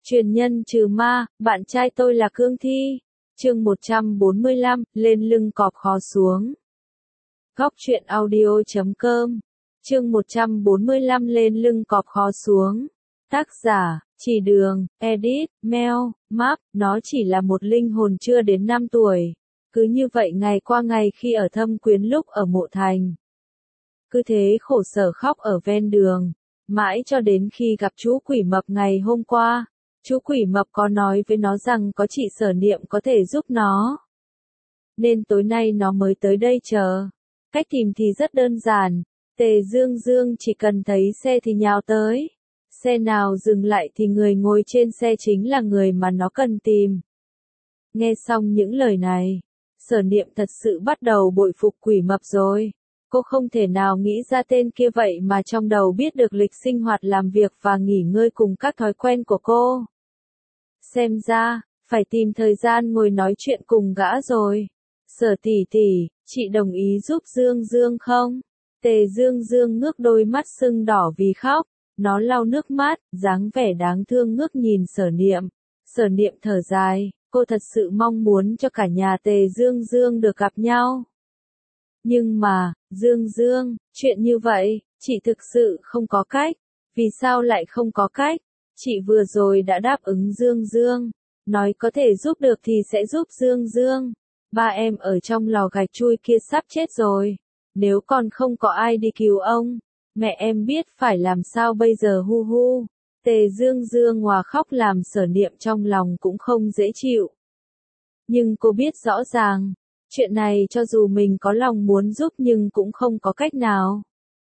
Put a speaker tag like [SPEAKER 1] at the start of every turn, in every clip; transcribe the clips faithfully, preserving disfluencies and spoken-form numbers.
[SPEAKER 1] Truyền nhân trừ ma, bạn trai tôi là cương thi. Chương một trăm bốn mươi lăm, lên lưng cọp khò xuống. Góc truyện audio chấm com. Chương một trăm bốn mươi lăm lên lưng cọp khò xuống. Tác giả, Chỉ Đường, Edit, Mel, Map, nó chỉ là một linh hồn chưa đến năm tuổi. Cứ như vậy ngày qua ngày khi ở Thâm Quyến lúc ở Mộ Thành. Cứ thế khổ sở khóc ở ven đường. Mãi cho đến khi gặp chú quỷ mập ngày hôm qua. Chú quỷ mập có nói với nó rằng có chị Sở Niệm có thể giúp nó. Nên tối nay nó mới tới đây chờ. Cách tìm thì rất đơn giản. Tề Dương Dương chỉ cần thấy xe thì nhào tới. Xe nào dừng lại thì người ngồi trên xe chính là người mà nó cần tìm. Nghe xong những lời này, Sở Niệm thật sự bắt đầu bội phục quỷ mập rồi. Cô không thể nào nghĩ ra tên kia vậy mà trong đầu biết được lịch sinh hoạt làm việc và nghỉ ngơi cùng các thói quen của cô. Xem ra, phải tìm thời gian ngồi nói chuyện cùng gã rồi. Sở tỷ tỷ, chị đồng ý giúp Dương Dương không? Tề Dương Dương ngước đôi mắt sưng đỏ vì khóc. Nó lau nước mắt, dáng vẻ đáng thương ngước nhìn Sở Niệm. Sở Niệm thở dài, cô thật sự mong muốn cho cả nhà Tề Dương Dương được gặp nhau. Nhưng mà, Dương Dương, chuyện như vậy, chị thực sự không có cách. Vì sao lại không có cách? Chị vừa rồi đã đáp ứng Dương Dương. Nói có thể giúp được thì sẽ giúp Dương Dương. Ba em ở trong lò gạch chui kia sắp chết rồi. Nếu còn không có ai đi cứu ông, mẹ em biết phải làm sao bây giờ hu hu. Tề Dương Dương hòa khóc làm Sở Niệm trong lòng cũng không dễ chịu. Nhưng cô biết rõ ràng, chuyện này cho dù mình có lòng muốn giúp nhưng cũng không có cách nào.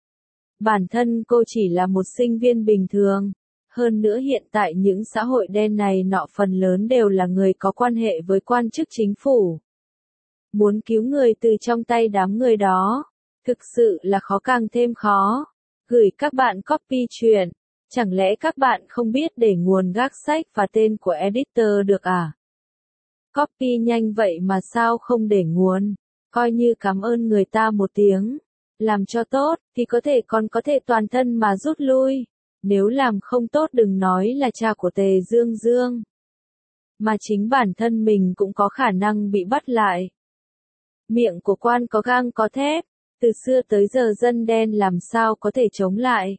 [SPEAKER 1] Bản thân cô chỉ là một sinh viên bình thường. Hơn nữa hiện tại những xã hội đen này nọ phần lớn đều là người có quan hệ với quan chức chính phủ. Muốn cứu người từ trong tay đám người đó, thực sự là khó càng thêm khó. Gửi các bạn copy chuyện. Chẳng lẽ các bạn không biết để nguồn gác sách và tên của editor được à? Copy nhanh vậy mà sao không để nguồn? Coi như cảm ơn người ta một tiếng. Làm cho tốt, thì có thể còn có thể toàn thân mà rút lui. Nếu làm không tốt đừng nói là cha của Tề Dương Dương. Mà chính bản thân mình cũng có khả năng bị bắt lại. Miệng của quan có gang có thép. Từ xưa tới giờ dân đen làm sao có thể chống lại.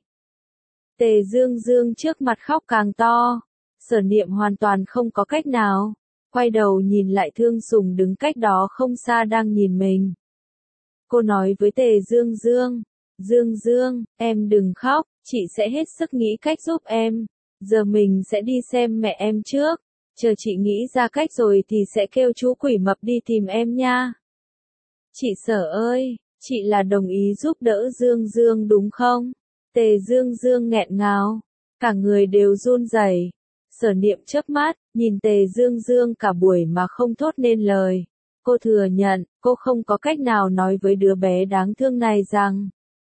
[SPEAKER 1] Tề Dương Dương trước mặt khóc càng to. Sở Niệm hoàn toàn không có cách nào. Quay đầu nhìn lại Thương Sùng đứng cách đó không xa đang nhìn mình. Cô nói với Tề Dương Dương. Dương Dương, em đừng khóc, chị sẽ hết sức nghĩ cách giúp em. Giờ mình sẽ đi xem mẹ em trước. Chờ chị nghĩ ra cách rồi thì sẽ kêu chú quỷ mập đi tìm em nha. Chị Sở ơi, chị là đồng ý giúp đỡ Dương Dương đúng không? Tề Dương Dương nghẹn ngào. Cả người đều run rẩy. Sở Niệm chớp mắt, nhìn Tề Dương Dương cả buổi mà không thốt nên lời. Cô thừa nhận, cô không có cách nào nói với đứa bé đáng thương này rằng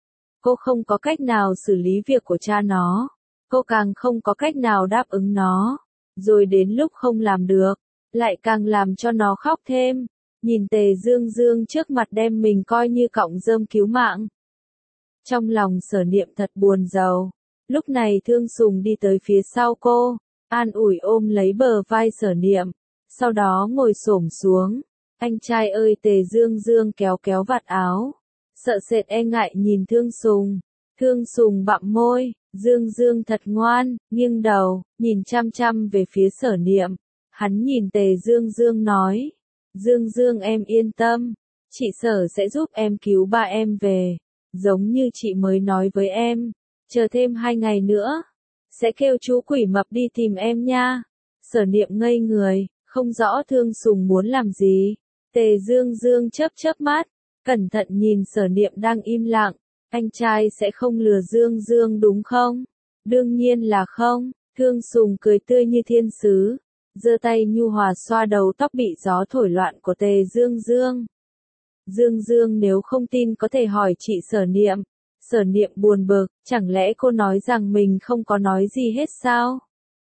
[SPEAKER 1] cô không có cách nào xử lý việc của cha nó. Cô càng không có cách nào đáp ứng nó. Rồi đến lúc không làm được, lại càng làm cho nó khóc thêm. Nhìn Tề Dương Dương trước mặt đem mình coi như cọng rơm cứu mạng. Trong lòng Sở Niệm thật buồn rầu. Lúc này Thương Sùng đi tới phía sau cô, an ủi ôm lấy bờ vai Sở Niệm. Sau đó ngồi xổm xuống. Anh trai ơi, Tề Dương Dương kéo kéo vạt áo. Sợ sệt e ngại nhìn Thương Sùng. Thương Sùng bặm môi. Dương Dương thật ngoan, nghiêng đầu, nhìn chăm chăm về phía Sở Niệm. Hắn nhìn Tề Dương Dương nói. Dương Dương em yên tâm. Chị Sở sẽ giúp em cứu ba em về. Giống như chị mới nói với em. Chờ thêm hai ngày nữa. Sẽ kêu chú quỷ mập đi tìm em nha. Sở Niệm ngây người, không rõ Thương Sùng muốn làm gì. Tề Dương Dương chớp chớp mắt. Cẩn thận nhìn Sở Niệm đang im lặng. Anh trai sẽ không lừa Dương Dương đúng không? Đương nhiên là không. Thương Sùng cười tươi như thiên sứ. Giơ tay nhu hòa xoa đầu tóc bị gió thổi loạn của Tề Dương Dương. Dương Dương nếu không tin có thể hỏi chị Sở Niệm. Sở Niệm buồn bực, chẳng lẽ cô nói rằng mình không có nói gì hết sao?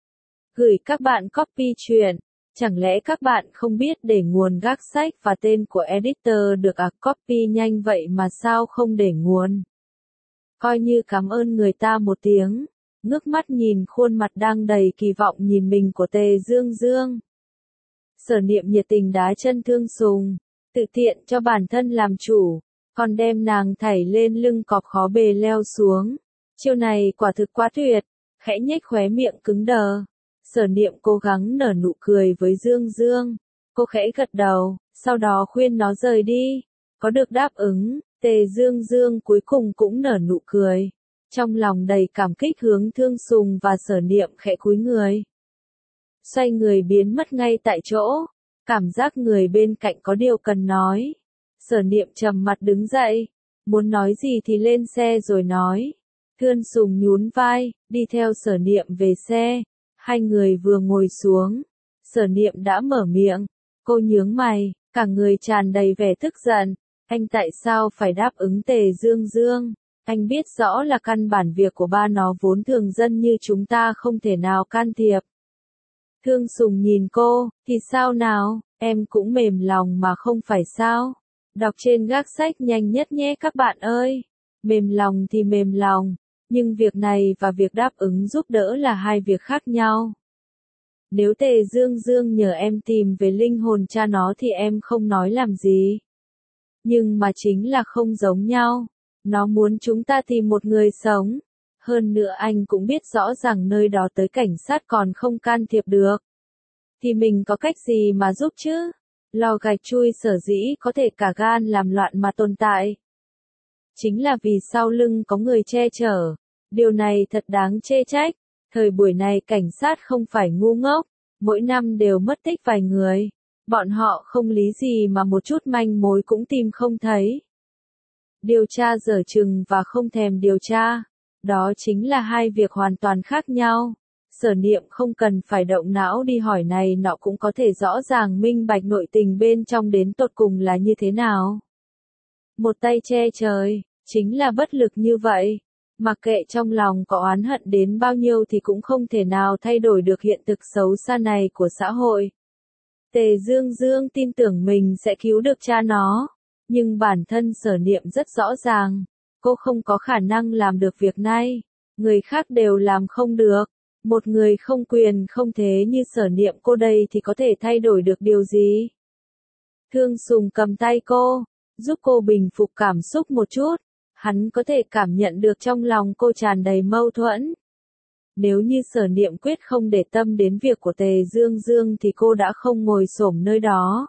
[SPEAKER 1] Gửi các bạn copy chuyện. Chẳng lẽ các bạn không biết để nguồn gác sách và tên của editor được à? Copy nhanh vậy mà sao không để nguồn? Coi như cảm ơn người ta một tiếng. ngước mắt nhìn khuôn mặt đang đầy kỳ vọng nhìn mình của Tề Dương Dương. Sở Niệm nhiệt tình đá chân Thương Sùng, tự tiện cho bản thân làm chủ, còn đem nàng thảy lên lưng cọp khó bề leo xuống. Chiêu này quả thực quá tuyệt, khẽ nhếch khóe miệng cứng đờ. Sở Niệm cố gắng nở nụ cười với Dương Dương, cô khẽ gật đầu, sau đó khuyên nó rời đi. Có được đáp ứng, Tề Dương Dương cuối cùng cũng nở nụ cười. Trong lòng đầy cảm kích hướng Thương Sùng và Sở Niệm khẽ cúi người. Xoay người biến mất ngay tại chỗ, cảm giác người bên cạnh có điều cần nói. Sở Niệm trầm mặt đứng dậy, muốn nói gì thì lên xe rồi nói. Thương Sùng nhún vai, đi theo Sở Niệm về xe. Hai người vừa ngồi xuống, Sở Niệm đã mở miệng. Cô nhướng mày, cả người tràn đầy vẻ tức giận. Anh tại sao phải đáp ứng Tề Dương Dương? Anh biết rõ là căn bản việc của ba nó vốn thường dân như chúng ta không thể nào can thiệp. Thương Sùng nhìn cô, thì sao nào, em cũng mềm lòng mà không phải sao? Đọc trên gác sách nhanh nhất nhé các bạn ơi. Mềm lòng thì mềm lòng, nhưng việc này và việc đáp ứng giúp đỡ là hai việc khác nhau. Nếu Tề Dương Dương nhờ em tìm về linh hồn cha nó thì em không nói làm gì. Nhưng mà chính là không giống nhau. Nó muốn chúng ta tìm một người sống. Hơn nữa anh cũng biết rõ ràng nơi đó tới cảnh sát còn không can thiệp được. Thì mình có cách gì mà giúp chứ? Lò gạch chui sở dĩ có thể cả gan làm loạn mà tồn tại. Chính là vì sau lưng có người che chở. Điều này thật đáng chê trách. Thời buổi này cảnh sát không phải ngu ngốc. Mỗi năm đều mất tích vài người. Bọn họ không lý gì mà một chút manh mối cũng tìm không thấy. Điều tra dở chừng và không thèm điều tra. Đó chính là hai việc hoàn toàn khác nhau. Sở Niệm không cần phải động não đi hỏi này nọ cũng có thể rõ ràng minh bạch nội tình bên trong đến tột cùng là như thế nào. Một tay che trời, chính là bất lực như vậy. Mặc kệ trong lòng có oán hận đến bao nhiêu thì cũng không thể nào thay đổi được hiện thực xấu xa này của xã hội. Tề Dương Dương tin tưởng mình sẽ cứu được cha nó. Nhưng bản thân Sở Niệm rất rõ ràng. Cô không có khả năng làm được việc này. Người khác đều làm không được. Một người không quyền không thế như Sở Niệm cô đây thì có thể thay đổi được điều gì? Thương Sùng cầm tay cô, giúp cô bình phục cảm xúc một chút. Hắn có thể cảm nhận được trong lòng cô tràn đầy mâu thuẫn. Nếu như Sở Niệm quyết không để tâm đến việc của Tề Dương Dương thì cô đã không ngồi xổm nơi đó.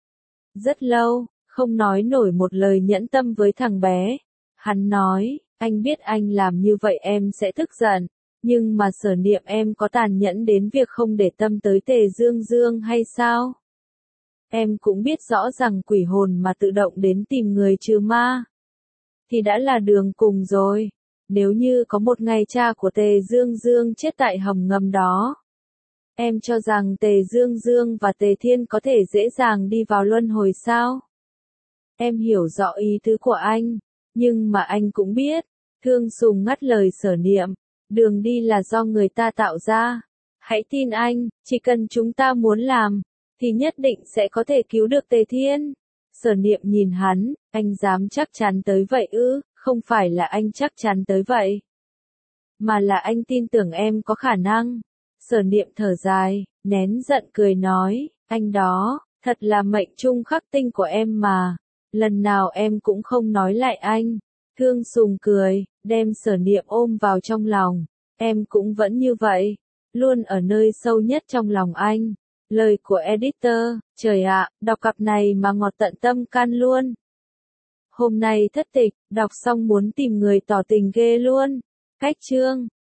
[SPEAKER 1] Rất lâu, không nói nổi một lời nhẫn tâm với thằng bé. Hắn nói, anh biết anh làm như vậy em sẽ tức giận. Nhưng mà Sở Niệm em có tàn nhẫn đến việc không để tâm tới Tề Dương Dương hay sao? Em cũng biết rõ rằng quỷ hồn mà tự động đến tìm người trừ ma. Thì đã là đường cùng rồi. Nếu như có một ngày cha của Tề Dương Dương chết tại hầm ngầm đó. Em cho rằng Tề Dương Dương và Tề Thiên có thể dễ dàng đi vào luân hồi sao? Em hiểu rõ ý tứ của anh. Nhưng mà anh cũng biết. Thương Sùng ngắt lời Sở Niệm. Đường đi là do người ta tạo ra. Hãy tin anh, chỉ cần chúng ta muốn làm, thì nhất định sẽ có thể cứu được Tề Thiên. Sở Niệm nhìn hắn, anh dám chắc chắn tới vậy ư? Không phải là anh chắc chắn tới vậy, mà là anh tin tưởng em có khả năng. Sở Niệm thở dài, nén giận cười nói, anh đó, thật là mệnh trung khắc tinh của em mà. Lần nào em cũng không nói lại anh. Thương Sùng cười, đem Sở Niệm ôm vào trong lòng. Em cũng vẫn như vậy, luôn ở nơi sâu nhất trong lòng anh. Lời của editor, trời ạ, đọc cặp này mà ngọt tận tâm can luôn. Hôm nay thất tịch, đọc xong muốn tìm người tỏ tình ghê luôn. Cách chương